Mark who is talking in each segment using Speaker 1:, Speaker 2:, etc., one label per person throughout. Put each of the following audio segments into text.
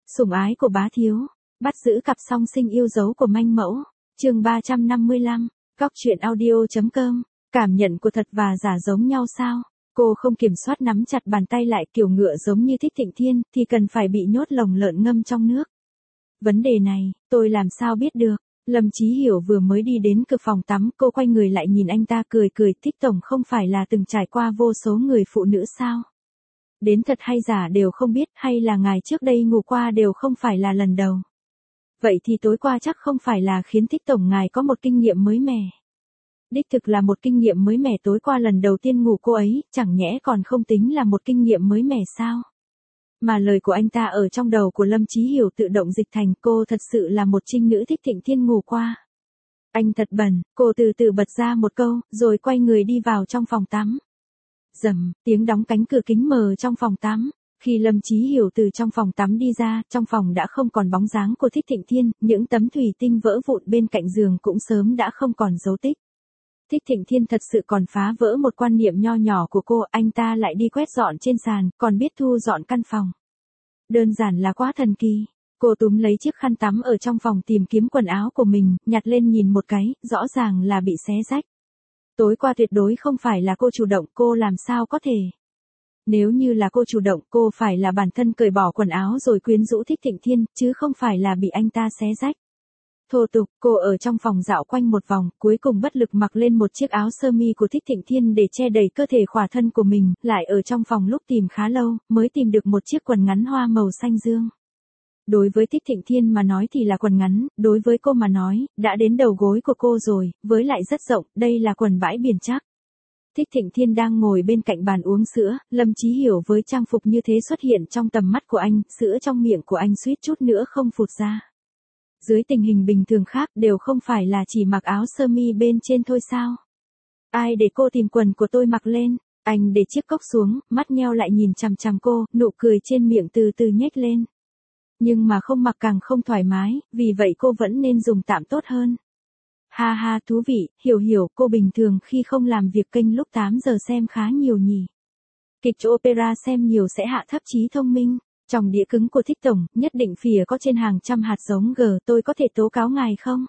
Speaker 1: Sủng ái của bá thiếu, bắt giữ cặp song sinh yêu dấu của manh mẫu, chương 355, góc truyện audio.com, cảm nhận của thật và giả giống nhau sao? Cô không kiểm soát nắm chặt bàn tay lại, kiểu ngựa giống như Thích Thịnh Thiên, thì cần phải bị nhốt lồng lợn ngâm trong nước. Vấn đề này, tôi làm sao biết được? Lâm Chí Hiểu vừa mới đi đến cửa phòng tắm, cô quay người lại nhìn anh ta cười cười, Thích tổng không phải là từng trải qua vô số người phụ nữ sao? Đến thật hay giả đều không biết, hay là ngài trước đây ngủ qua đều không phải là lần đầu. Vậy thì tối qua chắc không phải là khiến Thích tổng ngài có một kinh nghiệm mới mẻ. Đích thực là một kinh nghiệm mới mẻ, tối qua lần đầu tiên ngủ cô ấy, chẳng nhẽ còn không tính là một kinh nghiệm mới mẻ sao? Mà lời của anh ta ở trong đầu của Lâm Chí Hiểu tự động dịch thành, cô thật sự là một trinh nữ Thích Thịnh Thiên ngủ qua. Anh thật bẩn, cô từ từ bật ra một câu, rồi quay người đi vào trong phòng tắm. Rầm, tiếng đóng cánh cửa kính mờ trong phòng tắm. Khi Lâm Chí Hiểu từ trong phòng tắm đi ra, trong phòng đã không còn bóng dáng của Thích Thịnh Thiên, những tấm thủy tinh vỡ vụn bên cạnh giường cũng sớm đã không còn dấu tích. Thích Thịnh Thiên thật sự còn phá vỡ một quan niệm nho nhỏ của cô, anh ta lại đi quét dọn trên sàn, còn biết thu dọn căn phòng. Đơn giản là quá thần kỳ. Cô túm lấy chiếc khăn tắm ở trong phòng tìm kiếm quần áo của mình, nhặt lên nhìn một cái, rõ ràng là bị xé rách. Tối qua tuyệt đối không phải là cô chủ động, cô làm sao có thể. Nếu như là cô chủ động, cô phải là bản thân cởi bỏ quần áo rồi quyến rũ Thích Thịnh Thiên, chứ không phải là bị anh ta xé rách. Thô tục, cô ở trong phòng dạo quanh một vòng, cuối cùng bất lực mặc lên một chiếc áo sơ mi của Thích Thịnh Thiên để che đầy cơ thể khỏa thân của mình, lại ở trong phòng lúc tìm khá lâu, mới tìm được một chiếc quần ngắn hoa màu xanh dương. Đối với Thích Thịnh Thiên mà nói thì là quần ngắn, đối với cô mà nói, đã đến đầu gối của cô rồi, với lại rất rộng, đây là quần bãi biển chắc. Thích Thịnh Thiên đang ngồi bên cạnh bàn uống sữa, Lâm Chí Hiểu với trang phục như thế xuất hiện trong tầm mắt của anh, sữa trong miệng của anh suýt chút nữa không phụt ra. Dưới tình hình bình thường khác đều không phải là chỉ mặc áo sơ mi bên trên thôi sao? Ai để cô tìm quần của tôi mặc lên? Anh để chiếc cốc xuống, mắt nheo lại nhìn chằm chằm cô, nụ cười trên miệng từ từ nhếch lên. Nhưng mà không mặc càng không thoải mái, vì vậy cô vẫn nên dùng tạm tốt hơn. Ha ha, thú vị, hiểu, cô bình thường khi không làm việc kênh lúc 8 giờ xem khá nhiều nhỉ. Kịch opera xem nhiều sẽ hạ thấp trí thông minh. Trong đĩa cứng của Thích tổng, nhất định phìa có trên hàng trăm hạt giống g, tôi có thể tố cáo ngài không?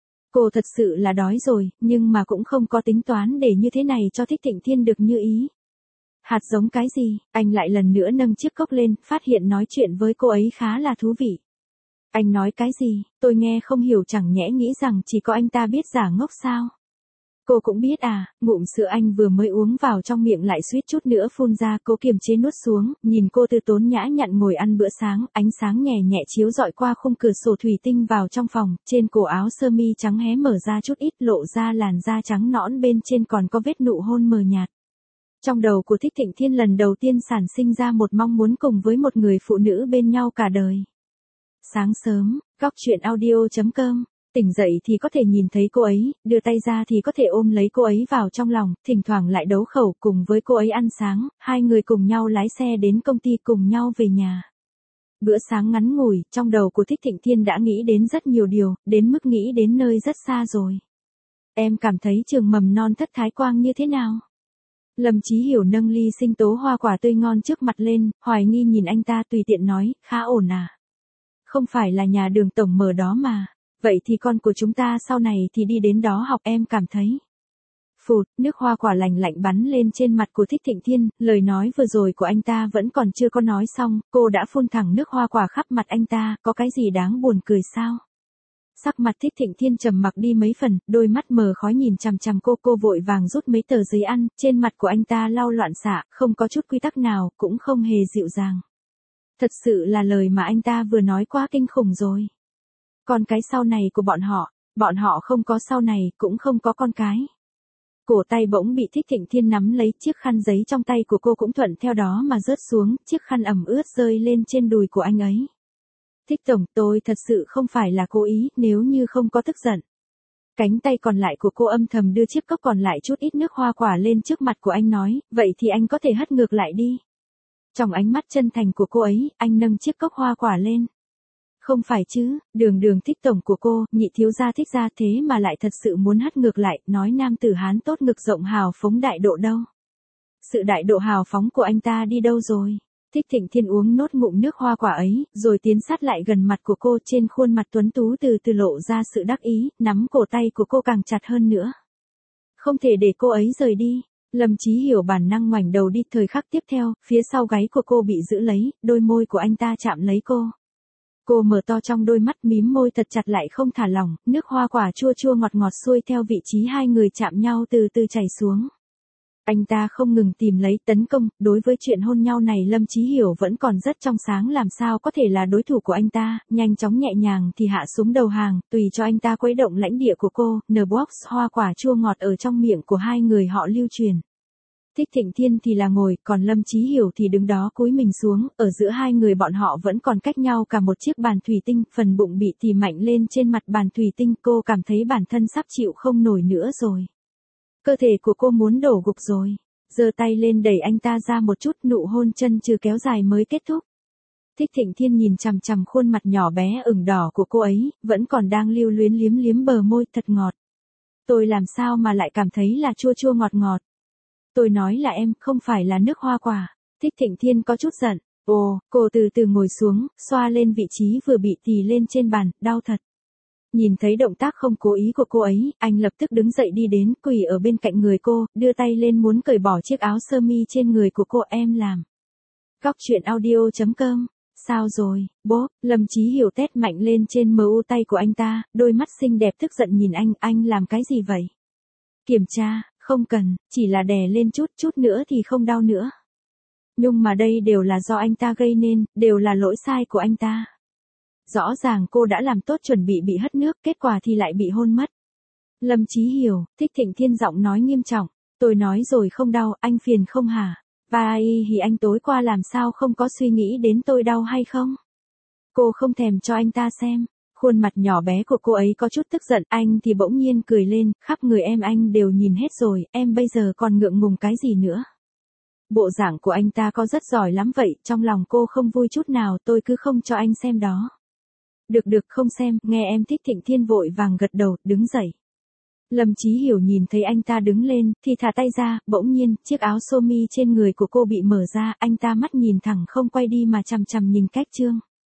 Speaker 1: Cô thật sự là đói rồi, nhưng mà cũng không có tính toán để như thế này cho Thích Thịnh Thiên được như ý. Hạt giống cái gì? Anh lại lần nữa nâng chiếc cốc lên, phát hiện nói chuyện với cô ấy khá là thú vị. Anh nói cái gì? Tôi nghe không hiểu, chẳng nhẽ nghĩ rằng chỉ có anh ta biết giả ngốc sao? Cô cũng biết à, ngụm sữa anh vừa mới uống vào trong miệng lại suýt chút nữa phun ra, cố kiềm chế nuốt xuống, nhìn cô từ tốn nhã nhặn ngồi ăn bữa sáng, ánh sáng nhẹ nhẹ chiếu rọi qua khung cửa sổ thủy tinh vào trong phòng, trên cổ áo sơ mi trắng hé mở ra chút ít, lộ ra làn da trắng nõn bên trên còn có vết nụ hôn mờ nhạt. Trong đầu của Thích Thịnh Thiên lần đầu tiên sản sinh ra một mong muốn cùng với một người phụ nữ bên nhau cả đời. Sáng sớm, góc truyện audio.com. Tỉnh dậy thì có thể nhìn thấy cô ấy, đưa tay ra thì có thể ôm lấy cô ấy vào trong lòng, thỉnh thoảng lại đấu khẩu cùng với cô ấy ăn sáng, hai người cùng nhau lái xe đến công ty cùng nhau về nhà. Bữa sáng ngắn ngủi, trong đầu của Thích Thịnh Thiên đã nghĩ đến rất nhiều điều, đến mức nghĩ đến nơi rất xa rồi. Em cảm thấy trường mầm non Thất Thái Quang như thế nào? Lâm Chí Hiểu nâng ly sinh tố hoa quả tươi ngon trước mặt lên, hoài nghi nhìn anh ta tùy tiện nói, khá ổn à? Không phải là nhà Đường tổng mở đó mà. Vậy thì con của chúng ta sau này thì đi đến đó học, em cảm thấy. Phụt, nước hoa quả lạnh lạnh bắn lên trên mặt của Thích Thịnh Thiên, lời nói vừa rồi của anh ta vẫn còn chưa có nói xong, cô đã phun thẳng nước hoa quả khắp mặt anh ta, có cái gì đáng buồn cười sao? Sắc mặt Thích Thịnh Thiên trầm mặc đi mấy phần, đôi mắt mờ khói nhìn chằm chằm cô vội vàng rút mấy tờ giấy ăn, trên mặt của anh ta lau loạn xạ, không có chút quy tắc nào, cũng không hề dịu dàng. Thật sự là lời mà anh ta vừa nói quá kinh khủng rồi. Còn cái sau này của bọn họ không có sau này, cũng không có con cái. Cổ tay bỗng bị Thích Thịnh Thiên nắm lấy, chiếc khăn giấy trong tay của cô cũng thuận theo đó mà rớt xuống, chiếc khăn ẩm ướt rơi lên trên đùi của anh ấy. Thích tổng, tôi thật sự không phải là cố ý, nếu như không có tức giận. Cánh tay còn lại của cô âm thầm đưa chiếc cốc còn lại chút ít nước hoa quả lên trước mặt của anh nói, vậy thì anh có thể hất ngược lại đi. Trong ánh mắt chân thành của cô ấy, anh nâng chiếc cốc hoa quả lên. Không phải chứ, Đường Thích tổng của cô, nhị thiếu gia Thích gia thế mà lại thật sự muốn hất ngược lại, nói nam tử Hán tốt ngực rộng hào phóng đại độ đâu. Sự đại độ hào phóng của anh ta đi đâu rồi? Thích Thịnh Thiên uống nốt ngụm nước hoa quả ấy, rồi tiến sát lại gần mặt của cô, trên khuôn mặt tuấn tú từ từ lộ ra sự đắc ý, nắm cổ tay của cô càng chặt hơn nữa. Không thể để cô ấy rời đi. Lâm Chí Hiểu bản năng ngoảnh đầu đi, thời khắc tiếp theo, phía sau gáy của cô bị giữ lấy, đôi môi của anh ta chạm lấy cô. Cô mở to trong đôi mắt, mím môi thật chặt lại không thả lỏng, nước hoa quả chua chua ngọt ngọt xuôi theo vị trí hai người chạm nhau từ từ chảy xuống. Anh ta không ngừng tìm lấy, tấn công, đối với chuyện hôn nhau này Lâm Chí Hiểu vẫn còn rất trong sáng, làm sao có thể là đối thủ của anh ta, nhanh chóng nhẹ nhàng thì hạ xuống đầu hàng, tùy cho anh ta khuấy động lãnh địa của cô, N-box hoa quả chua ngọt ở trong miệng của hai người họ lưu truyền. Thích Thịnh Thiên thì là ngồi, còn Lâm Chí Hiểu thì đứng đó cúi mình xuống, ở giữa hai người bọn họ vẫn còn cách nhau cả một chiếc bàn thủy tinh, phần bụng bị tì mạnh lên trên mặt bàn thủy tinh, cô cảm thấy bản thân sắp chịu không nổi nữa rồi. Cơ thể của cô muốn đổ gục rồi. Giơ tay lên đẩy anh ta ra một chút, nụ hôn chân chừ kéo dài mới kết thúc. Thích Thịnh Thiên nhìn chằm chằm khuôn mặt nhỏ bé ửng đỏ của cô ấy, vẫn còn đang lưu luyến liếm liếm bờ môi, thật ngọt. Tôi làm sao mà lại cảm thấy là chua chua ngọt ngọt. Tôi nói là em, không phải là nước hoa quả. Thích Thịnh Thiên có chút giận. Ồ, cô từ từ ngồi xuống, xoa lên vị trí vừa bị tì lên trên bàn, đau thật. Nhìn thấy động tác không cố ý của cô ấy, anh lập tức đứng dậy đi đến, quỳ ở bên cạnh người cô, đưa tay lên muốn cởi bỏ chiếc áo sơ mi trên người của cô. Em làm. Góc truyện audio.com. Sao rồi, bố? Lâm Chí Hiểu tét mạnh lên trên mu tay của anh ta, đôi mắt xinh đẹp tức giận nhìn anh làm cái gì vậy? Kiểm tra, không cần, chỉ là đè lên chút nữa thì không đau nữa. Nhưng mà đây đều là do anh ta gây nên, đều là lỗi sai của anh ta. Rõ ràng cô đã làm tốt chuẩn bị hất nước, kết quả thì lại bị hôn mất. Lâm Chí Hiểu, Thích Thịnh Thiên giọng nói nghiêm trọng. Tôi nói rồi không đau, anh phiền không hả? Và thì anh tối qua làm sao không có suy nghĩ đến tôi đau hay không? Cô không thèm cho anh ta xem. Khuôn mặt nhỏ bé của cô ấy có chút tức giận, anh thì bỗng nhiên cười lên, khắp người em anh đều nhìn hết rồi, em bây giờ còn ngượng ngùng cái gì nữa? Bộ dạng của anh ta có rất giỏi lắm vậy, trong lòng cô không vui chút nào, tôi cứ không cho anh xem đó. Được không xem, nghe em. Thích Thịnh Thiên vội vàng gật đầu, đứng dậy. Lâm Chí Hiểu nhìn thấy anh ta đứng lên, thì thả tay ra, bỗng nhiên, chiếc áo sơ mi trên người của cô bị mở ra, anh ta mắt nhìn thẳng không quay đi mà chằm chằm nhìn Cách Trương.